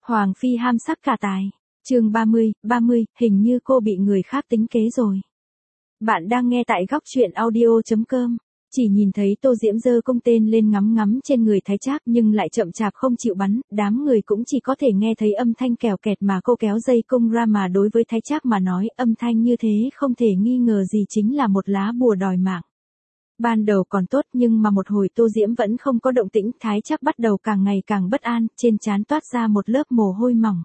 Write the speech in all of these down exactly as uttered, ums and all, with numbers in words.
Hoàng phi ham sắc cả tài. Chương ba mươi, ba mươi, hình như cô bị người khác tính kế rồi. Bạn đang nghe tại góc truyện audio chấm com. Chỉ nhìn thấy Tô Diễm giơ cung tên lên ngắm ngắm trên người Thái Trác nhưng lại chậm chạp không chịu bắn, đám người cũng chỉ có thể nghe thấy âm thanh kèo kẹt mà cô kéo dây cung ra, mà đối với Thái Trác mà nói, âm thanh như thế không thể nghi ngờ gì chính là một lá bùa đòi mạng. Ban đầu còn tốt nhưng mà một hồi Tô Diễm vẫn không có động tĩnh, Thái Trác bắt đầu càng ngày càng bất an, trên trán toát ra một lớp mồ hôi mỏng.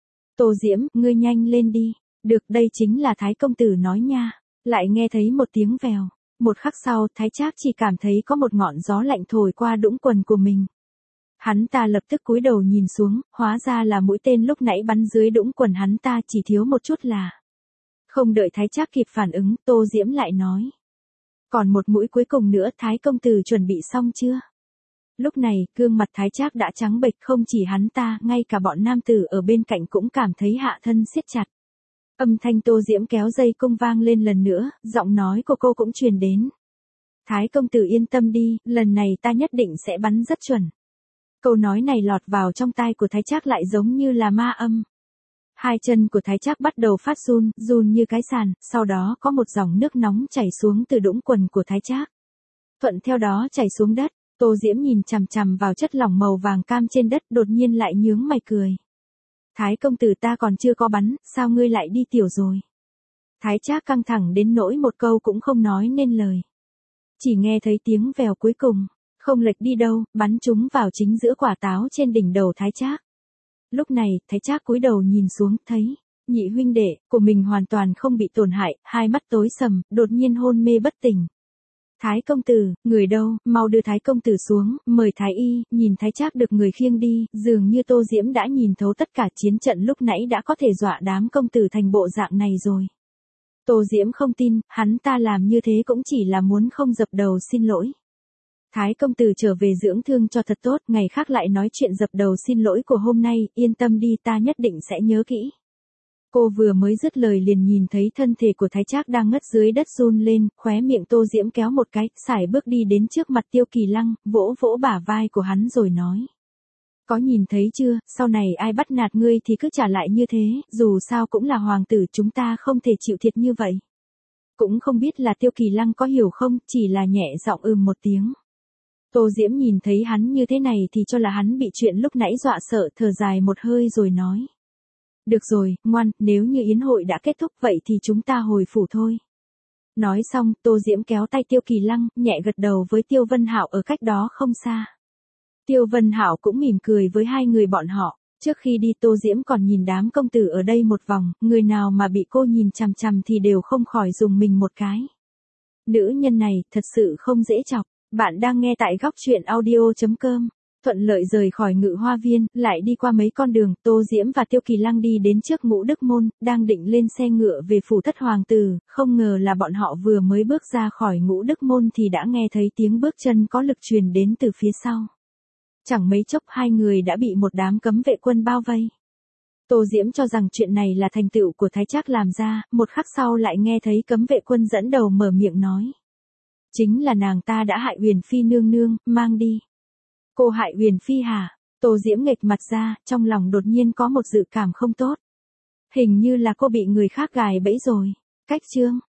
Tô Diễm, ngươi nhanh lên đi. Được, đây chính là Thái công tử nói nha. Lại nghe thấy một tiếng vèo. Một khắc sau, Thái Trác chỉ cảm thấy có một ngọn gió lạnh thổi qua đũng quần của mình. Hắn ta lập tức cúi đầu nhìn xuống, hóa ra là mũi tên lúc nãy bắn dưới đũng quần hắn ta, chỉ thiếu một chút là. Không đợi Thái Trác kịp phản ứng, Tô Diễm lại nói. Còn một mũi cuối cùng nữa, Thái công tử chuẩn bị xong chưa? Lúc này, gương mặt Thái Trác đã trắng bệch, không chỉ hắn ta, ngay cả bọn nam tử ở bên cạnh cũng cảm thấy hạ thân siết chặt. Âm thanh Tô Diễm kéo dây cung vang lên lần nữa, giọng nói của cô cũng truyền đến. Thái công tử yên tâm đi, lần này ta nhất định sẽ bắn rất chuẩn. Câu nói này lọt vào trong tai của Thái Trác lại giống như là ma âm. Hai chân của Thái Trác bắt đầu phát run, run như cái sàn, sau đó có một dòng nước nóng chảy xuống từ đũng quần của Thái Trác. Thuận theo đó chảy xuống đất. Tô Diễm nhìn chằm chằm vào chất lỏng màu vàng cam trên đất, đột nhiên lại nhướng mày cười. Thái công tử, ta còn chưa có bắn, sao ngươi lại đi tiểu rồi? Thái Trác căng thẳng đến nỗi một câu cũng không nói nên lời. Chỉ nghe thấy tiếng vèo cuối cùng, không lệch đi đâu, bắn trúng vào chính giữa quả táo trên đỉnh đầu Thái Trác. Lúc này, Thái Trác cúi đầu nhìn xuống, thấy nhị huynh đệ của mình hoàn toàn không bị tổn hại, hai mắt tối sầm, đột nhiên hôn mê bất tỉnh. Thái công tử, người đâu, mau đưa Thái công tử xuống, mời Thái y. Nhìn Thái Trác được người khiêng đi, dường như Tô Diễm đã nhìn thấu tất cả, chiến trận lúc nãy đã có thể dọa đám công tử thành bộ dạng này rồi. Tô Diễm không tin, hắn ta làm như thế cũng chỉ là muốn không dập đầu xin lỗi. Thái công tử trở về dưỡng thương cho thật tốt, ngày khác lại nói chuyện dập đầu xin lỗi của hôm nay, yên tâm đi, ta nhất định sẽ nhớ kỹ. Cô vừa mới dứt lời liền nhìn thấy thân thể của Thái Trác đang ngất dưới đất run lên, khóe miệng Tô Diễm kéo một cái, sải bước đi đến trước mặt Tiêu Kỳ Lăng, vỗ vỗ bả vai của hắn rồi nói. Có nhìn thấy chưa, sau này ai bắt nạt ngươi thì cứ trả lại như thế, dù sao cũng là hoàng tử, chúng ta không thể chịu thiệt như vậy. Cũng không biết là Tiêu Kỳ Lăng có hiểu không, chỉ là nhẹ giọng ừm một tiếng. Tô Diễm nhìn thấy hắn như thế này thì cho là hắn bị chuyện lúc nãy dọa sợ, thở dài một hơi rồi nói. Được rồi, ngoan, nếu như yến hội đã kết thúc vậy thì chúng ta hồi phủ thôi. Nói xong, Tô Diễm kéo tay Tiêu Kỳ Lăng, nhẹ gật đầu với Tiêu Vân Hạo ở cách đó không xa. Tiêu Vân Hạo cũng mỉm cười với hai người bọn họ. Trước khi đi Tô Diễm còn nhìn đám công tử ở đây một vòng, người nào mà bị cô nhìn chằm chằm thì đều không khỏi dùng mình một cái. Nữ nhân này, thật sự không dễ chọc. Bạn đang nghe tại góc truyện audio chấm com. Thuận lợi rời khỏi Ngự Hoa Viên, lại đi qua mấy con đường, Tô Diễm và Tiêu Kỳ Lăng đi đến trước Ngũ Đức Môn, đang định lên xe ngựa về phủ thất hoàng tử, không ngờ là bọn họ vừa mới bước ra khỏi Ngũ Đức Môn thì đã nghe thấy tiếng bước chân có lực truyền đến từ phía sau. Chẳng mấy chốc hai người đã bị một đám cấm vệ quân bao vây. Tô Diễm cho rằng chuyện này là thành tựu của Thái Trác làm ra, một khắc sau lại nghe thấy cấm vệ quân dẫn đầu mở miệng nói. Chính là nàng ta đã hại Huyền Phi nương nương, mang đi. Cô hại Huyền Phi hả? Tô Diễm nghệch mặt ra, trong lòng đột nhiên có một dự cảm không tốt. Hình như là cô bị người khác gài bẫy rồi. Cách chương.